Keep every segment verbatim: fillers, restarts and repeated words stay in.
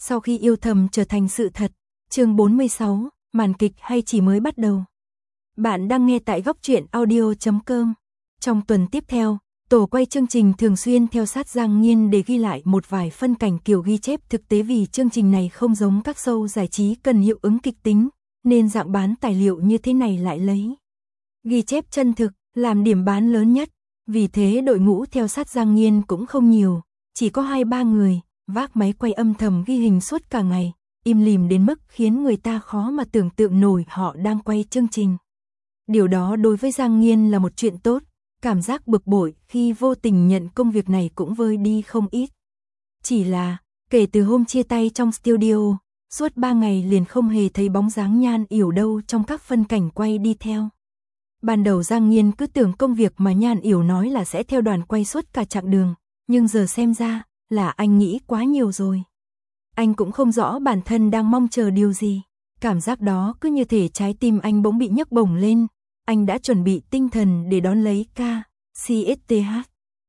Sau khi yêu thầm trở thành sự thật, chương bốn mươi sáu, màn kịch hay chỉ mới bắt đầu. Bạn đang nghe tại góc truyện audio chấm com. Trong tuần tiếp theo, tổ quay chương trình thường xuyên theo sát Giang Nhiên để ghi lại một vài phân cảnh kiểu ghi chép thực tế vì chương trình này không giống các show giải trí cần hiệu ứng kịch tính, nên dạng bán tài liệu như thế này lại lấy ghi chép chân thực làm điểm bán lớn nhất. Vì thế đội ngũ theo sát Giang Nhiên cũng không nhiều, chỉ có hai ba người, vác máy quay âm thầm ghi hình suốt cả ngày, im lìm đến mức khiến người ta khó mà tưởng tượng nổi họ đang quay chương trình. Điều đó đối với Giang Nhiên là một chuyện tốt, cảm giác bực bội khi vô tình nhận công việc này cũng vơi đi không ít. Chỉ là, kể từ hôm chia tay trong studio, suốt ba ngày liền không hề thấy bóng dáng Nhan Yểu đâu trong các phân cảnh quay đi theo. Ban đầu Giang Nhiên cứ tưởng công việc mà Nhan Yểu nói là sẽ theo đoàn quay suốt cả chặng đường, nhưng giờ xem ra là anh nghĩ quá nhiều rồi. Anh cũng không rõ bản thân đang mong chờ điều gì. Cảm giác đó cứ như thể trái tim anh bỗng bị nhấc bổng lên. Anh đã chuẩn bị tinh thần để đón lấy ca, xê ét tê hát.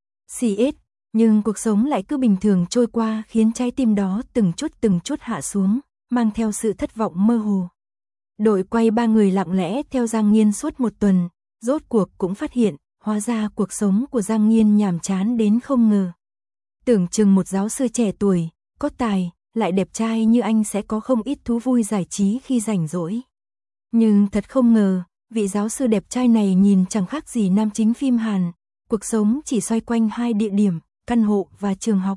xê ét, nhưng cuộc sống lại cứ bình thường trôi qua khiến trái tim đó từng chút từng chút hạ xuống, mang theo sự thất vọng mơ hồ. Đội quay ba người lặng lẽ theo Giang Nhiên suốt một tuần, rốt cuộc cũng phát hiện, hóa ra cuộc sống của Giang Nhiên nhàm chán đến không ngờ. Tưởng chừng một giáo sư trẻ tuổi, có tài, lại đẹp trai như anh sẽ có không ít thú vui giải trí khi rảnh rỗi. Nhưng thật không ngờ, vị giáo sư đẹp trai này nhìn chẳng khác gì nam chính phim Hàn, cuộc sống chỉ xoay quanh hai địa điểm, căn hộ và trường học.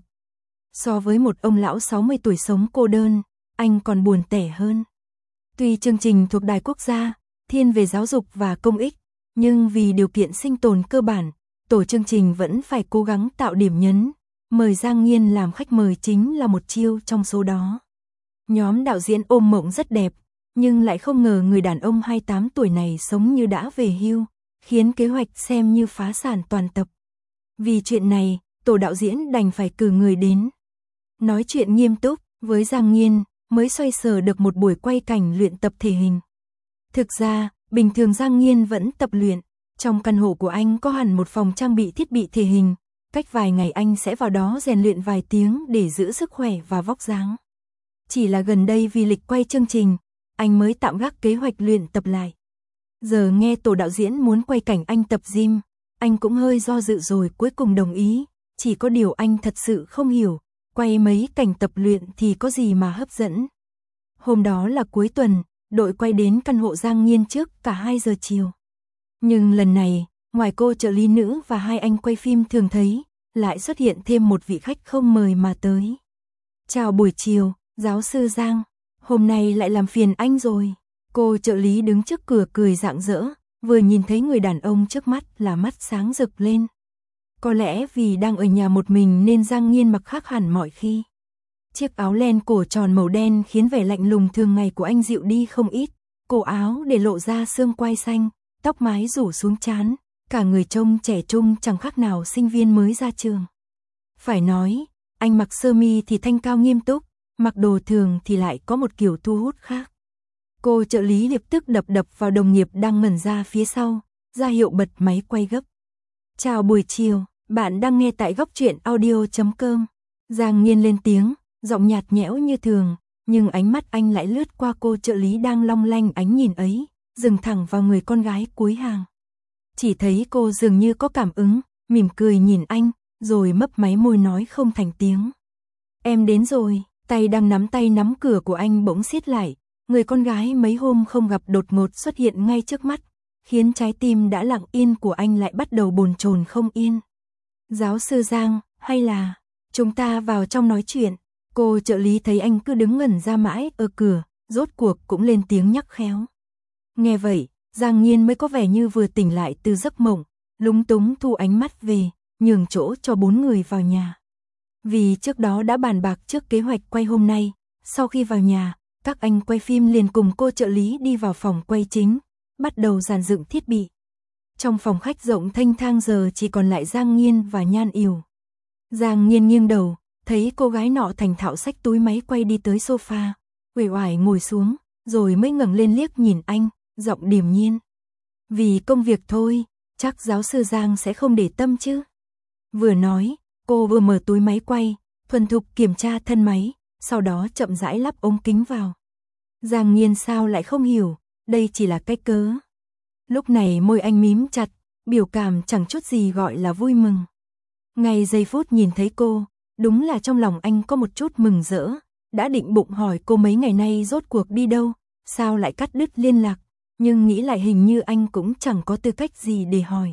So với một ông lão sáu mươi tuổi sống cô đơn, anh còn buồn tẻ hơn. Tuy chương trình thuộc đài quốc gia, thiên về giáo dục và công ích, nhưng vì điều kiện sinh tồn cơ bản, tổ chương trình vẫn phải cố gắng tạo điểm nhấn. Mời Giang Nhiên làm khách mời chính là một chiêu trong số đó. Nhóm đạo diễn ôm mộng rất đẹp, nhưng lại không ngờ người đàn ông hai mươi tám tuổi này sống như đã về hưu, khiến kế hoạch xem như phá sản toàn tập. Vì chuyện này, tổ đạo diễn đành phải cử người đến nói chuyện nghiêm túc với Giang Nhiên, mới xoay sở được một buổi quay cảnh luyện tập thể hình. Thực ra, bình thường Giang Nhiên vẫn tập luyện, trong căn hộ của anh có hẳn một phòng trang bị thiết bị thể hình. Cách vài ngày anh sẽ vào đó rèn luyện vài tiếng để giữ sức khỏe và vóc dáng. Chỉ là gần đây vì lịch quay chương trình, anh mới tạm gác kế hoạch luyện tập lại. Giờ nghe tổ đạo diễn muốn quay cảnh anh tập gym, anh cũng hơi do dự rồi cuối cùng đồng ý. Chỉ có điều anh thật sự không hiểu, quay mấy cảnh tập luyện thì có gì mà hấp dẫn. Hôm đó là cuối tuần, đội quay đến căn hộ Giang Nhiên trước cả hai giờ chiều. Nhưng lần này, ngoài cô trợ lý nữ và hai anh quay phim thường thấy, lại xuất hiện thêm một vị khách không mời mà tới. Chào buổi chiều, giáo sư Giang, hôm nay lại làm phiền anh rồi. Cô trợ lý đứng trước cửa cười rạng rỡ, vừa nhìn thấy người đàn ông trước mắt là mắt sáng rực lên. Có lẽ vì đang ở nhà một mình nên Giang Nhiên mặc khác hẳn mọi khi. Chiếc áo len cổ tròn màu đen khiến vẻ lạnh lùng thường ngày của anh dịu đi không ít. Cổ áo để lộ ra xương quai xanh, tóc mái rủ xuống trán. Cả người trông trẻ trung chẳng khác nào sinh viên mới ra trường. Phải nói, anh mặc sơ mi thì thanh cao nghiêm túc, mặc đồ thường thì lại có một kiểu thu hút khác. Cô trợ lý lập tức đập đập vào đồng nghiệp đang ngẩn ra phía sau, ra hiệu bật máy quay gấp. Chào buổi chiều, bạn đang nghe tại góc truyện audio chấm com. Giang Nhiên lên tiếng, giọng nhạt nhẽo như thường, nhưng ánh mắt anh lại lướt qua cô trợ lý đang long lanh ánh nhìn ấy, dừng thẳng vào người con gái cuối hàng. Chỉ thấy cô dường như có cảm ứng, mỉm cười nhìn anh, rồi mấp máy môi nói không thành tiếng. Em đến rồi, tay đang nắm tay nắm cửa của anh bỗng siết lại, người con gái mấy hôm không gặp đột ngột xuất hiện ngay trước mắt, khiến trái tim đã lặng yên của anh lại bắt đầu bồn chồn không yên. Giáo sư Giang, hay là chúng ta vào trong nói chuyện? Cô trợ lý thấy anh cứ đứng ngẩn ra mãi ở cửa, rốt cuộc cũng lên tiếng nhắc khéo. Nghe vậy, Giang Nhiên mới có vẻ như vừa tỉnh lại từ giấc mộng, lúng túng thu ánh mắt về, nhường chỗ cho bốn người vào nhà. Vì trước đó đã bàn bạc trước kế hoạch quay hôm nay, sau khi vào nhà, các anh quay phim liền cùng cô trợ lý đi vào phòng quay chính, bắt đầu dàn dựng thiết bị. Trong phòng khách rộng thênh thang giờ chỉ còn lại Giang Nhiên và Nhan Yểu. Giang Nhiên nghiêng đầu, thấy cô gái nọ thành thạo xách túi máy quay đi tới sofa, uể oải ngồi xuống, rồi mới ngẩng lên liếc nhìn anh. Giọng điềm nhiên. Vì công việc thôi, chắc giáo sư Giang sẽ không để tâm chứ. Vừa nói, cô vừa mở túi máy quay, thuần thục kiểm tra thân máy, sau đó chậm rãi lắp ống kính vào. Giang Nghiên sao lại không hiểu, đây chỉ là cái cớ. Lúc này môi anh mím chặt, biểu cảm chẳng chút gì gọi là vui mừng. Ngay giây phút nhìn thấy cô, đúng là trong lòng anh có một chút mừng rỡ, đã định bụng hỏi cô mấy ngày nay rốt cuộc đi đâu, sao lại cắt đứt liên lạc, nhưng nghĩ lại hình như anh cũng chẳng có tư cách gì để hỏi.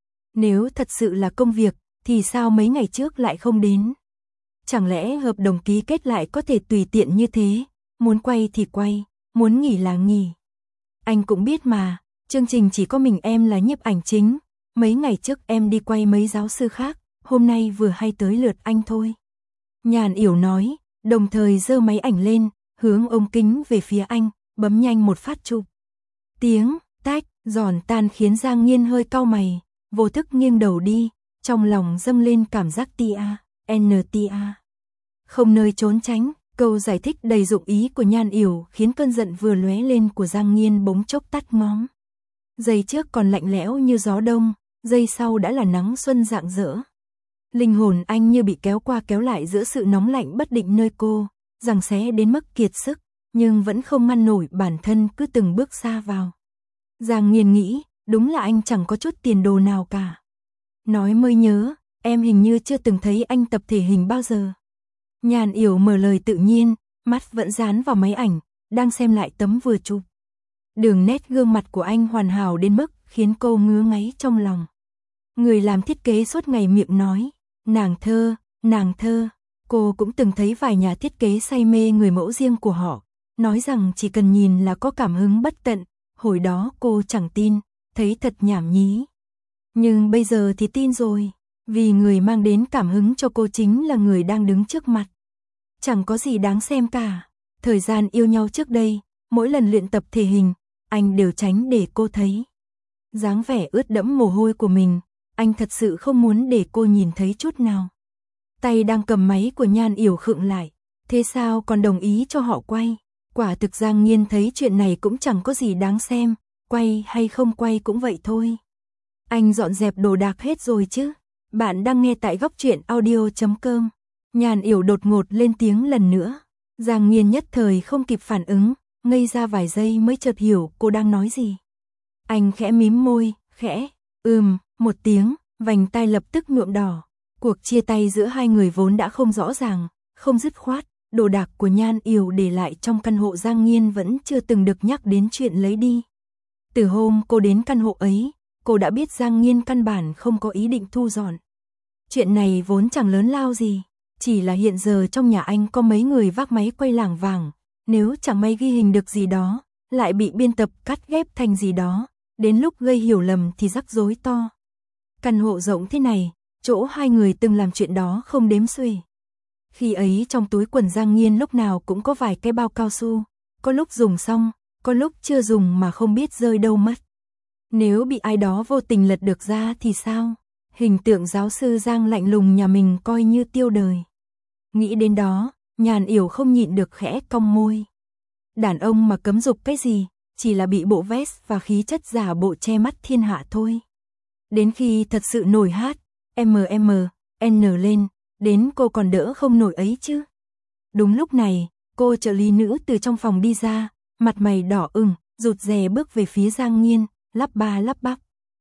Nếu thật sự là công việc, thì sao mấy ngày trước lại không đến? Chẳng lẽ hợp đồng ký kết lại có thể tùy tiện như thế, muốn quay thì quay, muốn nghỉ là nghỉ. Anh cũng biết mà, chương trình chỉ có mình em là nhiếp ảnh chính, mấy ngày trước em đi quay mấy giáo sư khác, hôm nay vừa hay tới lượt anh thôi. Nhàn Yểu nói, đồng thời giơ máy ảnh lên, hướng ống kính về phía anh, bấm nhanh một phát chụp. Tiếng tách giòn tan khiến Giang Nghiên hơi cau mày, vô thức nghiêng đầu đi, trong lòng dâng lên cảm giác tia, en tia. Không nơi trốn tránh, câu giải thích đầy dụng ý của Nhan Yểu khiến cơn giận vừa lóe lên của Giang Nghiên bỗng chốc tắt ngóm. Giây trước còn lạnh lẽo như gió đông, giây sau đã là nắng xuân rạng rỡ. Linh hồn anh như bị kéo qua kéo lại giữa sự nóng lạnh bất định nơi cô, giằng xé đến mức kiệt sức, nhưng vẫn không ngăn nổi bản thân cứ từng bước xa vào. Giang Nghiên nghĩ, đúng là anh chẳng có chút tiền đồ nào cả. Nói mới nhớ, em hình như chưa từng thấy anh tập thể hình bao giờ. Nhàn Yểu mở lời tự nhiên, mắt vẫn dán vào máy ảnh, đang xem lại tấm vừa chụp. Đường nét gương mặt của anh hoàn hảo đến mức khiến cô ngứa ngáy trong lòng. Người làm thiết kế suốt ngày miệng nói, nàng thơ, nàng thơ. Cô cũng từng thấy vài nhà thiết kế say mê người mẫu riêng của họ, nói rằng chỉ cần nhìn là có cảm hứng bất tận. Hồi đó cô chẳng tin, thấy thật nhảm nhí. Nhưng bây giờ thì tin rồi, vì người mang đến cảm hứng cho cô chính là người đang đứng trước mặt. Chẳng có gì đáng xem cả. Thời gian yêu nhau trước đây, mỗi lần luyện tập thể hình, anh đều tránh để cô thấy dáng vẻ ướt đẫm mồ hôi của mình, anh thật sự không muốn để cô nhìn thấy chút nào. Tay đang cầm máy của Nhan Yểu khựng lại, thế sao còn đồng ý cho họ quay? Quả thực Giang Nghiên thấy chuyện này cũng chẳng có gì đáng xem, quay hay không quay cũng vậy thôi. Anh dọn dẹp đồ đạc hết rồi chứ? Bạn đang nghe tại góc truyện audio chấm com. Nhan Yểu đột ngột lên tiếng lần nữa. Giang Nghiên nhất thời không kịp phản ứng, ngây ra vài giây mới chợt hiểu cô đang nói gì. Anh khẽ mím môi, khẽ, ừm, một tiếng, vành tai lập tức nhuộm đỏ. Cuộc chia tay giữa hai người vốn đã không rõ ràng, không dứt khoát, đồ đạc của Nhan Yểu để lại trong căn hộ Giang Nghiên vẫn chưa từng được nhắc đến chuyện lấy đi. Từ hôm cô đến căn hộ ấy, cô đã biết Giang Nghiên căn bản không có ý định thu dọn. Chuyện này vốn chẳng lớn lao gì, chỉ là hiện giờ trong nhà anh có mấy người vác máy quay lảng vảng, nếu chẳng may ghi hình được gì đó, lại bị biên tập cắt ghép thành gì đó, đến lúc gây hiểu lầm thì rắc rối to. Căn hộ rộng thế này, chỗ hai người từng làm chuyện đó không đếm xuể. Khi ấy trong túi quần Giang Nghiên lúc nào cũng có vài cái bao cao su, có lúc dùng xong, có lúc chưa dùng mà không biết rơi đâu mất. Nếu bị ai đó vô tình lật được ra thì sao? Hình tượng giáo sư Giang lạnh lùng nhà mình coi như tiêu đời. Nghĩ đến đó, Nhàn Yểu không nhịn được khẽ cong môi. Đàn ông mà cấm dục cái gì, chỉ là bị bộ vest và khí chất giả bộ che mắt thiên hạ thôi. Đến khi thật sự nổi hát, em em en lên, đến cô còn đỡ không nổi ấy chứ. Đúng lúc này, cô trợ lý nữ từ trong phòng đi ra, mặt mày đỏ ửng, rụt rè bước về phía Giang Nghiên, lắp ba lắp bắp.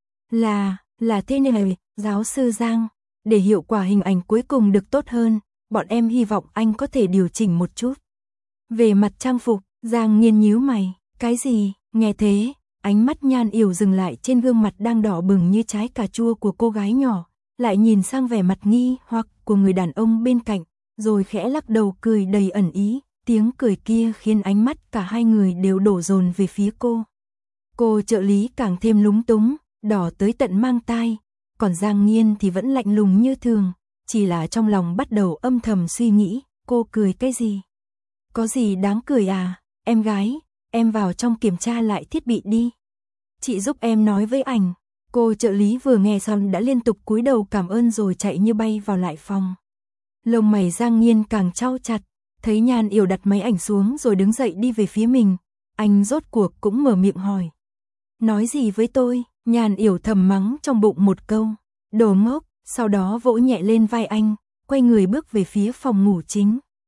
Là, là thế này, giáo sư Giang, để hiệu quả hình ảnh cuối cùng được tốt hơn, bọn em hy vọng anh có thể điều chỉnh một chút. Về mặt trang phục, Giang Nghiên nhíu mày, cái gì? Nghe thế, ánh mắt Nhan Yểu dừng lại trên gương mặt đang đỏ bừng như trái cà chua của cô gái nhỏ, lại nhìn sang vẻ mặt nghi hoặc của người đàn ông bên cạnh, rồi khẽ lắc đầu cười đầy ẩn ý, tiếng cười kia khiến ánh mắt cả hai người đều đổ dồn về phía cô. Cô trợ lý càng thêm lúng túng, đỏ tới tận mang tai, còn Giang Nghiên thì vẫn lạnh lùng như thường, chỉ là trong lòng bắt đầu âm thầm suy nghĩ, cô cười cái gì? Có gì đáng cười à, em gái, em vào trong kiểm tra lại thiết bị đi. Chị giúp em nói với ảnh. Cô trợ lý vừa nghe xong đã liên tục cúi đầu cảm ơn rồi chạy như bay vào lại phòng. Lông mày Giang Nghiên càng chau chặt, thấy Nhan Yểu đặt máy ảnh xuống rồi đứng dậy đi về phía mình, anh rốt cuộc cũng mở miệng hỏi. Nói gì với tôi? Nhan Yểu thầm mắng trong bụng một câu, đồ ngốc, sau đó vỗ nhẹ lên vai anh, quay người bước về phía phòng ngủ chính.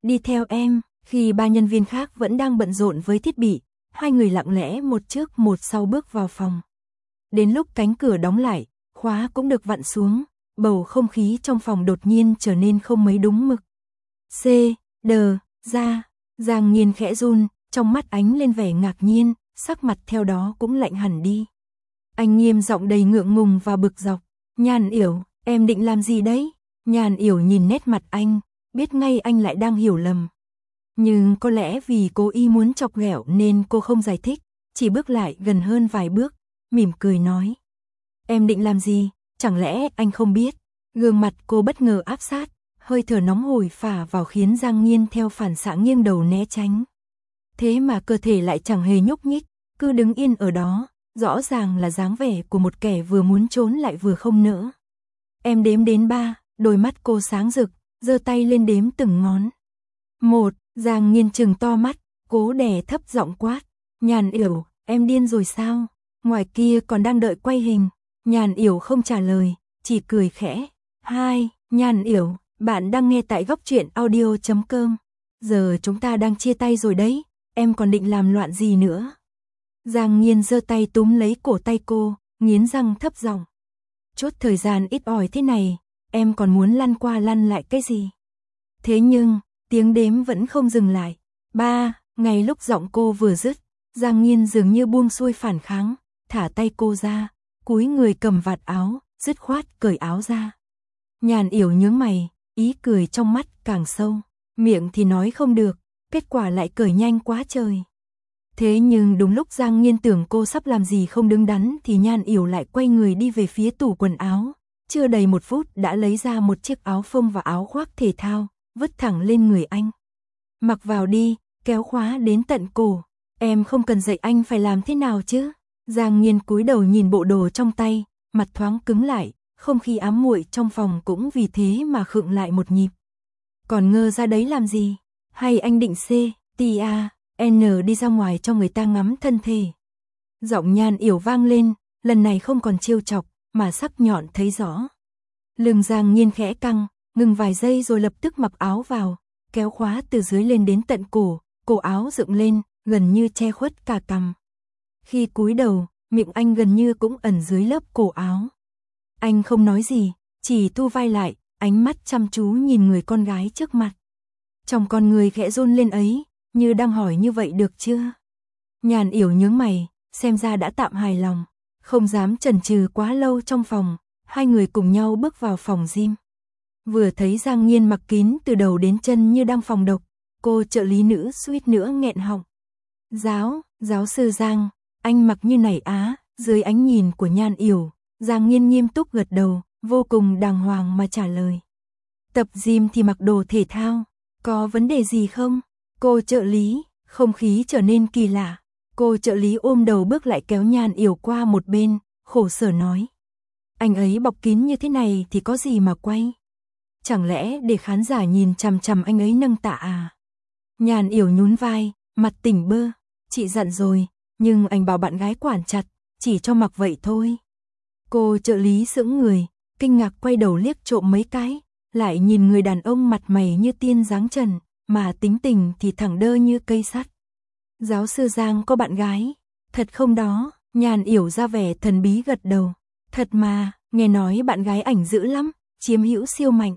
đi theo em. Khi ba nhân viên khác vẫn đang bận rộn với thiết bị, hai người lặng lẽ một trước một sau bước vào phòng. Đến lúc cánh cửa đóng lại, khóa cũng được vặn xuống, bầu không khí trong phòng đột nhiên trở nên không mấy đúng mực. C, đờ, ra, Giang Nhiên khẽ run, trong mắt ánh lên vẻ ngạc nhiên, sắc mặt theo đó cũng lạnh hẳn đi. Anh nghiêm giọng đầy ngượng ngùng và bực dọc, Nhàn Yểu, em định làm gì đấy? Nhàn Yểu nhìn nét mặt anh, biết ngay anh lại đang hiểu lầm. Nhưng có lẽ vì cô y muốn chọc ghẹo nên cô không giải thích, chỉ bước lại gần hơn vài bước, mỉm cười nói. Em định làm gì, chẳng lẽ anh không biết? Gương mặt cô bất ngờ áp sát, hơi thở nóng hổi phả vào khiến Giang Nhiên theo phản xạ nghiêng đầu né tránh. Thế mà cơ thể lại chẳng hề nhúc nhích, cứ đứng yên ở đó, rõ ràng là dáng vẻ của một kẻ vừa muốn trốn lại vừa không nỡ. Em đếm đến ba, đôi mắt cô sáng rực, giơ tay lên đếm từng ngón. Một, Giang Nhiên trừng to mắt, cố đè thấp giọng quát. Nhàn Yểu, em điên rồi sao? Ngoài kia còn đang đợi quay hình. Nhàn Yểu không trả lời, chỉ cười khẽ. Hai, Nhàn Yểu, bạn đang nghe tại góc truyện audio chấm com. Giờ chúng ta đang chia tay rồi đấy, em còn định làm loạn gì nữa? Giang Nhiên giơ tay túm lấy cổ tay cô, nghiến răng thấp giọng. Chốt thời gian ít ỏi thế này, em còn muốn lăn qua lăn lại cái gì? Thế nhưng, tiếng đếm vẫn không dừng lại. Ba, ngay lúc giọng cô vừa dứt, Giang Nhiên dường như buông xuôi phản kháng, thả tay cô ra, cúi người cầm vạt áo, dứt khoát cởi áo ra. Nhàn Yểu nhướng mày, ý cười trong mắt càng sâu, miệng thì nói không được, kết quả lại cởi nhanh quá trời. Thế nhưng đúng lúc Giang Nhiên tưởng cô sắp làm gì không đứng đắn thì Nhàn Yểu lại quay người đi về phía tủ quần áo, chưa đầy một phút đã lấy ra một chiếc áo phông và áo khoác thể thao, vứt thẳng lên người anh. Mặc vào đi, kéo khóa đến tận cổ, em không cần dạy anh phải làm thế nào chứ. Giang Nhiên cúi đầu nhìn bộ đồ trong tay, mặt thoáng cứng lại, không khí ám muội trong phòng cũng vì thế mà khựng lại một nhịp. Còn ngơ ra đấy làm gì? Hay anh định C, T A, N đi ra ngoài cho người ta ngắm thân thể? Giọng Nhàn Yểu vang lên, lần này không còn trêu chọc, mà sắc nhọn thấy rõ. Lưng Giang Nhiên khẽ căng, ngừng vài giây rồi lập tức mặc áo vào, kéo khóa từ dưới lên đến tận cổ, cổ áo dựng lên, gần như che khuất cả cằm. Khi cúi đầu, miệng anh gần như cũng ẩn dưới lớp cổ áo. Anh không nói gì, chỉ thu vai lại, ánh mắt chăm chú nhìn người con gái trước mặt. Trong con người khẽ run lên ấy, như đang hỏi như vậy được chưa? Nhàn Yểu nhướng mày, xem ra đã tạm hài lòng, không dám chần chừ quá lâu trong phòng, hai người cùng nhau bước vào phòng gym. Vừa thấy Giang Nhiên mặc kín từ đầu đến chân như đang phòng độc, cô trợ lý nữ suýt nữa nghẹn họng. Giáo, giáo sư Giang, anh mặc như này á? Dưới ánh nhìn của Nhàn Yểu, Giang Nhiên nghiêm túc gật đầu, vô cùng đàng hoàng mà trả lời. Tập gym thì mặc đồ thể thao, có vấn đề gì không? Cô trợ lý, không khí trở nên kỳ lạ. Cô trợ lý ôm đầu bước lại kéo Nhàn Yểu qua một bên, khổ sở nói. Anh ấy bọc kín như thế này thì có gì mà quay? Chẳng lẽ để khán giả nhìn chằm chằm anh ấy nâng tạ à? Nhàn Yểu nhún vai, mặt tỉnh bơ. Chị dặn rồi, nhưng anh bảo bạn gái quản chặt, chỉ cho mặc vậy thôi. Cô trợ lý sững người, kinh ngạc quay đầu liếc trộm mấy cái, lại nhìn người đàn ông mặt mày như tiên dáng trần, mà tính tình thì thẳng đơ như cây sắt. Giáo sư Giang có bạn gái? Thật không đó? Nhàn Yểu ra vẻ thần bí gật đầu. Thật mà, nghe nói bạn gái ảnh dữ lắm, chiếm hữu siêu mạnh.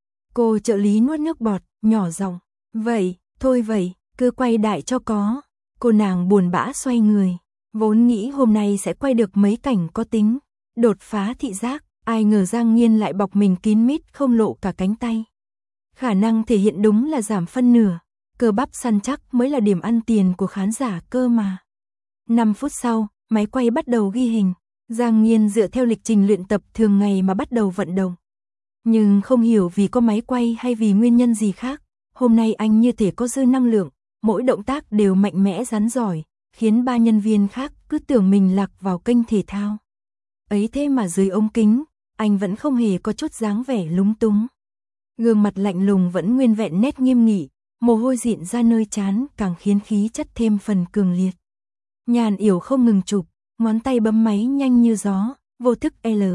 Cô trợ lý nuốt nước bọt, nhỏ giọng. Vậy, thôi vậy, cứ quay đại cho có. Cô nàng buồn bã xoay người, vốn nghĩ hôm nay sẽ quay được mấy cảnh có tính đột phá thị giác, ai ngờ Giang Nhiên lại bọc mình kín mít không lộ cả cánh tay. Khả năng thể hiện đúng là giảm phân nửa, cơ bắp săn chắc mới là điểm ăn tiền của khán giả cơ mà. năm phút sau, máy quay bắt đầu ghi hình, Giang Nhiên dựa theo lịch trình luyện tập thường ngày mà bắt đầu vận động. Nhưng không hiểu vì có máy quay hay vì nguyên nhân gì khác, hôm nay anh như thể có dư năng lượng, mỗi động tác đều mạnh mẽ rắn giỏi, khiến ba nhân viên khác cứ tưởng mình lạc vào kênh thể thao. Ấy thế mà dưới ống kính, anh vẫn không hề có chút dáng vẻ lúng túng. Gương mặt lạnh lùng vẫn nguyên vẹn nét nghiêm nghị, mồ hôi dịn ra nơi trán càng khiến khí chất thêm phần cường liệt. Nhàn Yểu không ngừng chụp, ngón tay bấm máy nhanh như gió, vô thức L,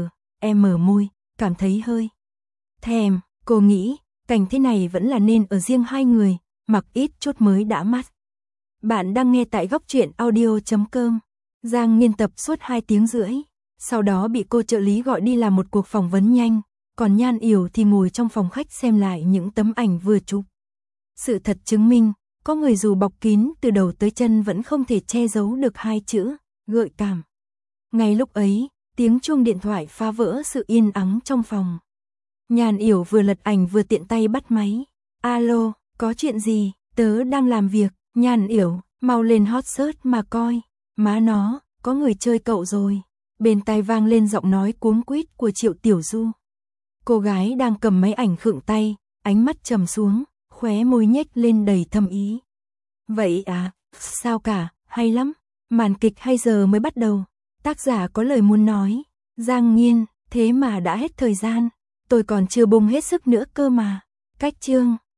M môi, cảm thấy hơi thèm. Cô nghĩ, cảnh thế này vẫn là nên ở riêng hai người, mặc ít chút mới đã mắt. Bạn đang nghe tại góc truyện audio chấm com. Giang Nghiên tập suốt hai tiếng rưỡi, sau đó bị cô trợ lý gọi đi làm một cuộc phỏng vấn nhanh, còn Nhan Yểu thì ngồi trong phòng khách xem lại những tấm ảnh vừa chụp. Sự thật chứng minh, có người dù bọc kín từ đầu tới chân vẫn không thể che giấu được hai chữ, gợi cảm. Ngay lúc ấy, tiếng chuông điện thoại phá vỡ sự yên ắng trong phòng. Nhan Yểu vừa lật ảnh vừa tiện tay bắt máy. Alo, có chuyện gì? Tớ đang làm việc. Nhan Yểu, mau lên hot search mà coi. Má nó, có người chơi cậu rồi. Bên tai vang lên giọng nói cuống quýt của Triệu Tiểu Du. Cô gái đang cầm máy ảnh khựng tay, ánh mắt trầm xuống, khóe môi nhếch lên đầy thâm ý. Vậy à, sao cả, hay lắm. Màn kịch hay giờ mới bắt đầu. Tác giả có lời muốn nói. Giang Nghiên, thế mà đã hết thời gian. Tôi còn chưa bung hết sức nữa cơ mà. Cách chương.